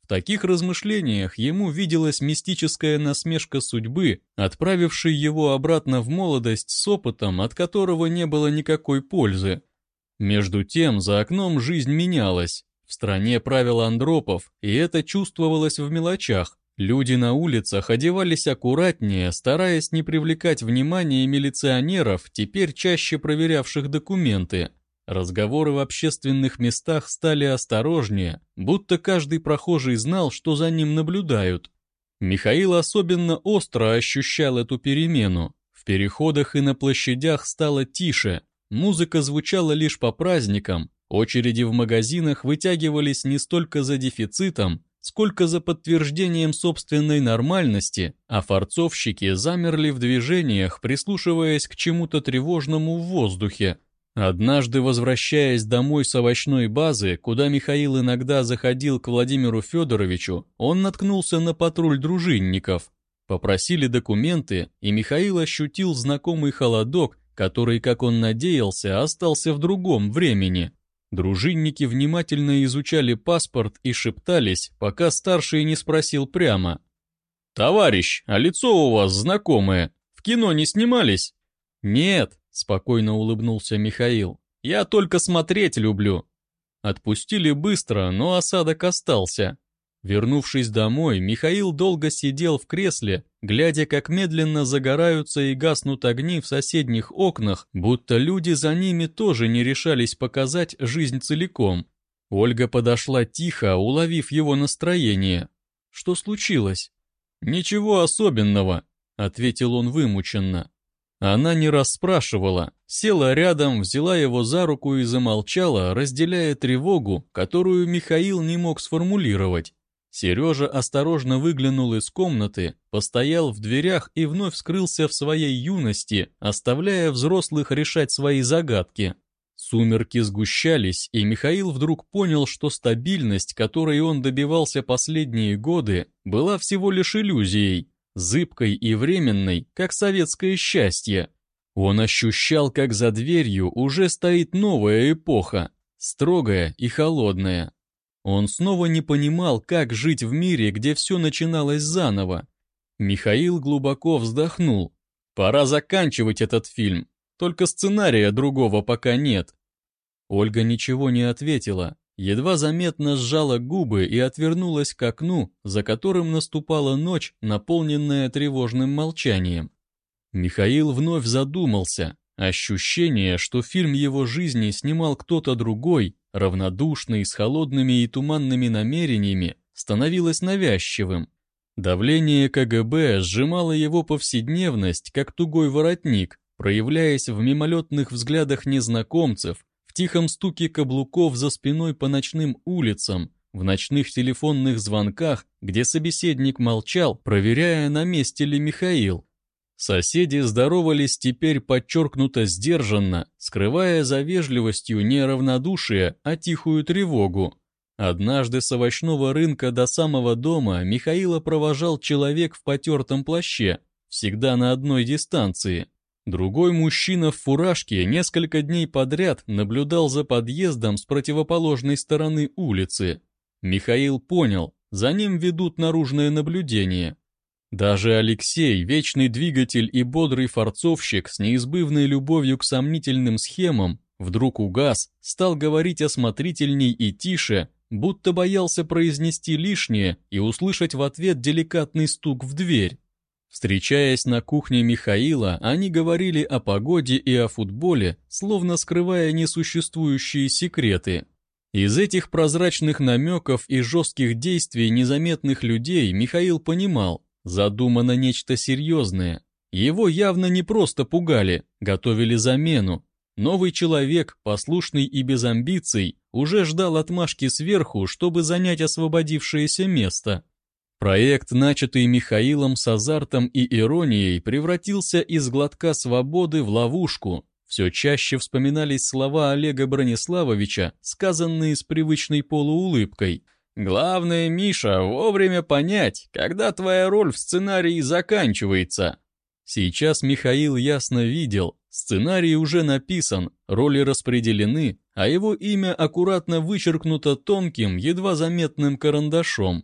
В таких размышлениях ему виделась мистическая насмешка судьбы, отправившей его обратно в молодость с опытом, от которого не было никакой пользы. Между тем, за окном жизнь менялась. В стране правил Андропов, и это чувствовалось в мелочах. Люди на улицах одевались аккуратнее, стараясь не привлекать внимания милиционеров, теперь чаще проверявших документы. Разговоры в общественных местах стали осторожнее, будто каждый прохожий знал, что за ним наблюдают. Михаил особенно остро ощущал эту перемену. В переходах и на площадях стало тише, музыка звучала лишь по праздникам, очереди в магазинах вытягивались не столько за дефицитом, сколько за подтверждением собственной нормальности, а форцовщики замерли в движениях, прислушиваясь к чему-то тревожному в воздухе. Однажды, возвращаясь домой с овощной базы, куда Михаил иногда заходил к Владимиру Федоровичу, он наткнулся на патруль дружинников. Попросили документы, и Михаил ощутил знакомый холодок, который, как он надеялся, остался в другом времени. Дружинники внимательно изучали паспорт и шептались, пока старший не спросил прямо. «Товарищ, а лицо у вас знакомое. В кино не снимались?» «Нет», — спокойно улыбнулся Михаил. «Я только смотреть люблю». Отпустили быстро, но осадок остался. Вернувшись домой, Михаил долго сидел в кресле, глядя, как медленно загораются и гаснут огни в соседних окнах, будто люди за ними тоже не решались показать жизнь целиком. Ольга подошла тихо, уловив его настроение. «Что случилось?» «Ничего особенного», — ответил он вымученно. Она не расспрашивала, села рядом, взяла его за руку и замолчала, разделяя тревогу, которую Михаил не мог сформулировать. Сережа осторожно выглянул из комнаты, постоял в дверях и вновь скрылся в своей юности, оставляя взрослых решать свои загадки. Сумерки сгущались, и Михаил вдруг понял, что стабильность, которой он добивался последние годы, была всего лишь иллюзией, зыбкой и временной, как советское счастье. Он ощущал, как за дверью уже стоит новая эпоха, строгая и холодная. Он снова не понимал, как жить в мире, где все начиналось заново. Михаил глубоко вздохнул. Пора заканчивать этот фильм, только сценария другого пока нет. Ольга ничего не ответила, едва заметно сжала губы и отвернулась к окну, за которым наступала ночь, наполненная тревожным молчанием. Михаил вновь задумался. Ощущение, что фильм его жизни снимал кто-то другой, равнодушный, с холодными и туманными намерениями, становилось навязчивым. Давление КГБ сжимало его повседневность, как тугой воротник, проявляясь в мимолетных взглядах незнакомцев, в тихом стуке каблуков за спиной по ночным улицам, в ночных телефонных звонках, где собеседник молчал, проверяя, на месте ли Михаил. Соседи здоровались теперь подчеркнуто сдержанно, скрывая за вежливостью не равнодушие, а тихую тревогу. Однажды с овощного рынка до самого дома Михаила провожал человек в потертом плаще, всегда на одной дистанции. Другой мужчина в фуражке несколько дней подряд наблюдал за подъездом с противоположной стороны улицы. Михаил понял, за ним ведут наружное наблюдение. Даже Алексей, вечный двигатель и бодрый форцовщик с неизбывной любовью к сомнительным схемам, вдруг угас, стал говорить осмотрительней и тише, будто боялся произнести лишнее и услышать в ответ деликатный стук в дверь. Встречаясь на кухне Михаила, они говорили о погоде и о футболе, словно скрывая несуществующие секреты. Из этих прозрачных намеков и жестких действий незаметных людей Михаил понимал, задумано нечто серьезное. Его явно не просто пугали, готовили замену. Новый человек, послушный и без амбиций, уже ждал отмашки сверху, чтобы занять освободившееся место. Проект, начатый Михаилом с азартом и иронией, превратился из глотка свободы в ловушку. Все чаще вспоминались слова Олега Брониславовича, сказанные с привычной полуулыбкой. «Главное, Миша, вовремя понять, когда твоя роль в сценарии заканчивается». Сейчас Михаил ясно видел, сценарий уже написан, роли распределены, а его имя аккуратно вычеркнуто тонким, едва заметным карандашом.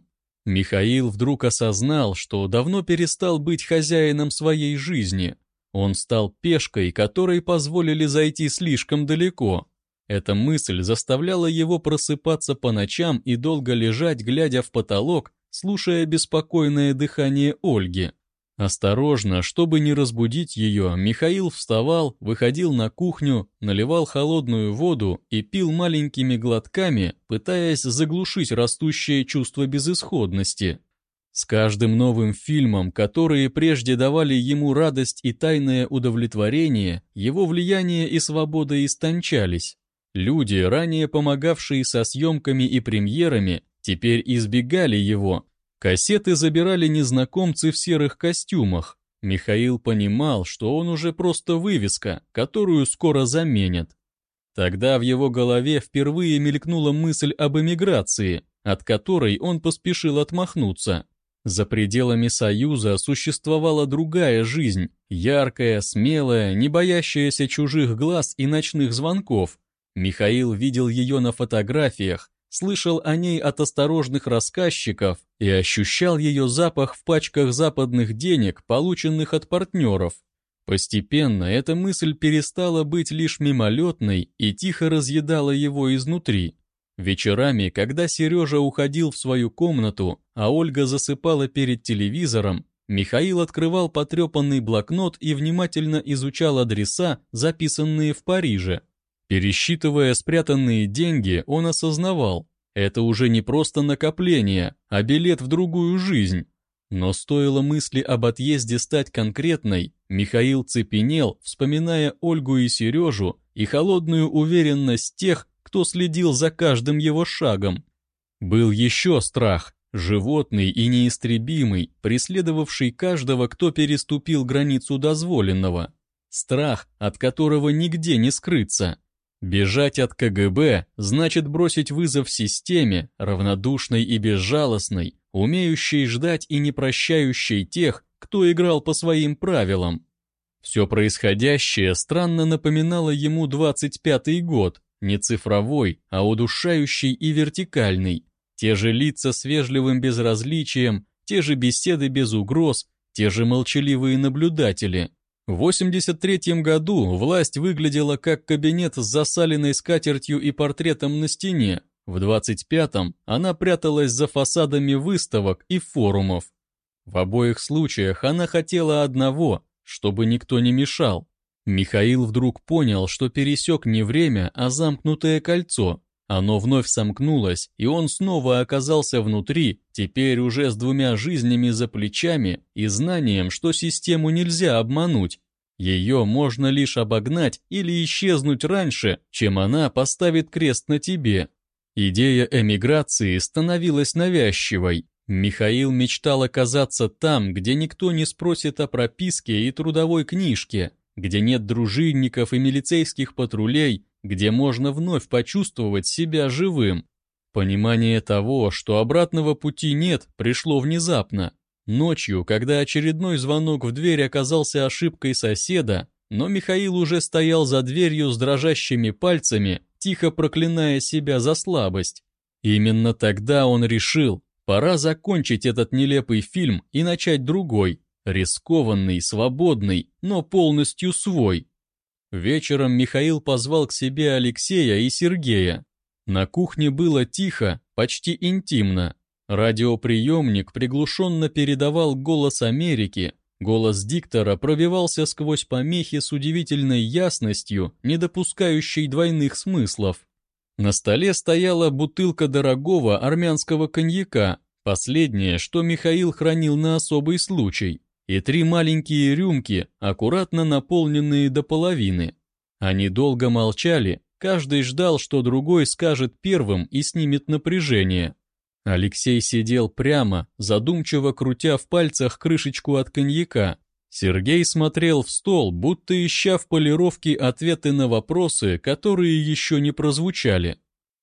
Михаил вдруг осознал, что давно перестал быть хозяином своей жизни. Он стал пешкой, которой позволили зайти слишком далеко. Эта мысль заставляла его просыпаться по ночам и долго лежать, глядя в потолок, слушая беспокойное дыхание Ольги. Осторожно, чтобы не разбудить ее, Михаил вставал, выходил на кухню, наливал холодную воду и пил маленькими глотками, пытаясь заглушить растущее чувство безысходности. С каждым новым фильмом, которые прежде давали ему радость и тайное удовлетворение, его влияние и свобода истончались. Люди, ранее помогавшие со съемками и премьерами, теперь избегали его. Кассеты забирали незнакомцы в серых костюмах. Михаил понимал, что он уже просто вывеска, которую скоро заменят. Тогда в его голове впервые мелькнула мысль об эмиграции, от которой он поспешил отмахнуться. За пределами Союза существовала другая жизнь, яркая, смелая, не боящаяся чужих глаз и ночных звонков. Михаил видел ее на фотографиях, слышал о ней от осторожных рассказчиков и ощущал ее запах в пачках западных денег, полученных от партнеров. Постепенно эта мысль перестала быть лишь мимолетной и тихо разъедала его изнутри. Вечерами, когда Сережа уходил в свою комнату, а Ольга засыпала перед телевизором, Михаил открывал потрепанный блокнот и внимательно изучал адреса, записанные в Париже. Пересчитывая спрятанные деньги, он осознавал, это уже не просто накопление, а билет в другую жизнь. Но стоило мысли об отъезде стать конкретной, Михаил цепенел, вспоминая Ольгу и Сережу и холодную уверенность тех, кто следил за каждым его шагом. Был еще страх, животный и неистребимый, преследовавший каждого, кто переступил границу дозволенного. Страх, от которого нигде не скрыться. Бежать от КГБ значит бросить вызов системе, равнодушной и безжалостной, умеющей ждать и не прощающей тех, кто играл по своим правилам. Все происходящее странно напоминало ему 25-й год, не цифровой, а удушающий и вертикальный. Те же лица с вежливым безразличием, те же беседы без угроз, те же молчаливые наблюдатели. В 83-м году власть выглядела как кабинет с засаленной скатертью и портретом на стене. В 25-м она пряталась за фасадами выставок и форумов. В обоих случаях она хотела одного, чтобы никто не мешал. Михаил вдруг понял, что пересек не время, а замкнутое кольцо. Оно вновь сомкнулось, и он снова оказался внутри, теперь уже с двумя жизнями за плечами и знанием, что систему нельзя обмануть. Ее можно лишь обогнать или исчезнуть раньше, чем она поставит крест на тебе. Идея эмиграции становилась навязчивой. Михаил мечтал оказаться там, где никто не спросит о прописке и трудовой книжке, где нет дружинников и милицейских патрулей, где можно вновь почувствовать себя живым. Понимание того, что обратного пути нет, пришло внезапно. Ночью, когда очередной звонок в дверь оказался ошибкой соседа, но Михаил уже стоял за дверью с дрожащими пальцами, тихо проклиная себя за слабость. Именно тогда он решил, пора закончить этот нелепый фильм и начать другой, рискованный, свободный, но полностью свой. Вечером Михаил позвал к себе Алексея и Сергея. На кухне было тихо, почти интимно. Радиоприемник приглушенно передавал голос Америки, голос диктора пробивался сквозь помехи с удивительной ясностью, не допускающей двойных смыслов. На столе стояла бутылка дорогого армянского коньяка, последнее, что Михаил хранил на особый случай, и 3 маленькие рюмки, аккуратно наполненные до половины. Они долго молчали, каждый ждал, что другой скажет первым и снимет напряжение. Алексей сидел прямо, задумчиво крутя в пальцах крышечку от коньяка. Сергей смотрел в стол, будто ища в полировке ответы на вопросы, которые еще не прозвучали.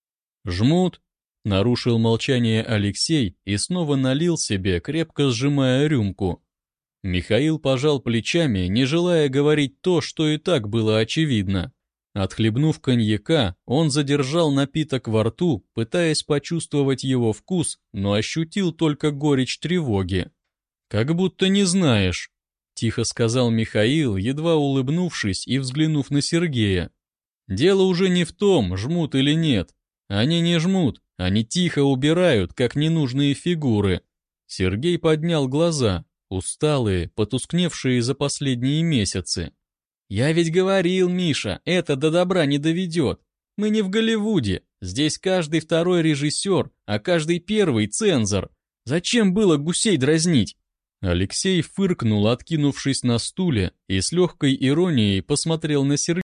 «Жмут?» — нарушил молчание Алексей и снова налил себе, крепко сжимая рюмку. Михаил пожал плечами, не желая говорить то, что и так было очевидно. Отхлебнув коньяка, он задержал напиток во рту, пытаясь почувствовать его вкус, но ощутил только горечь тревоги. «Как будто не знаешь», — тихо сказал Михаил, едва улыбнувшись и взглянув на Сергея. «Дело уже не в том, жмут или нет. Они не жмут, они тихо убирают, как ненужные фигуры». Сергей поднял глаза, усталые, потускневшие за последние месяцы. «Я ведь говорил, Миша, это до добра не доведет. Мы не в Голливуде, здесь каждый второй режиссер, а каждый первый цензор. Зачем было гусей дразнить?» Алексей фыркнул, откинувшись на стуле, и с легкой иронией посмотрел на Сергея.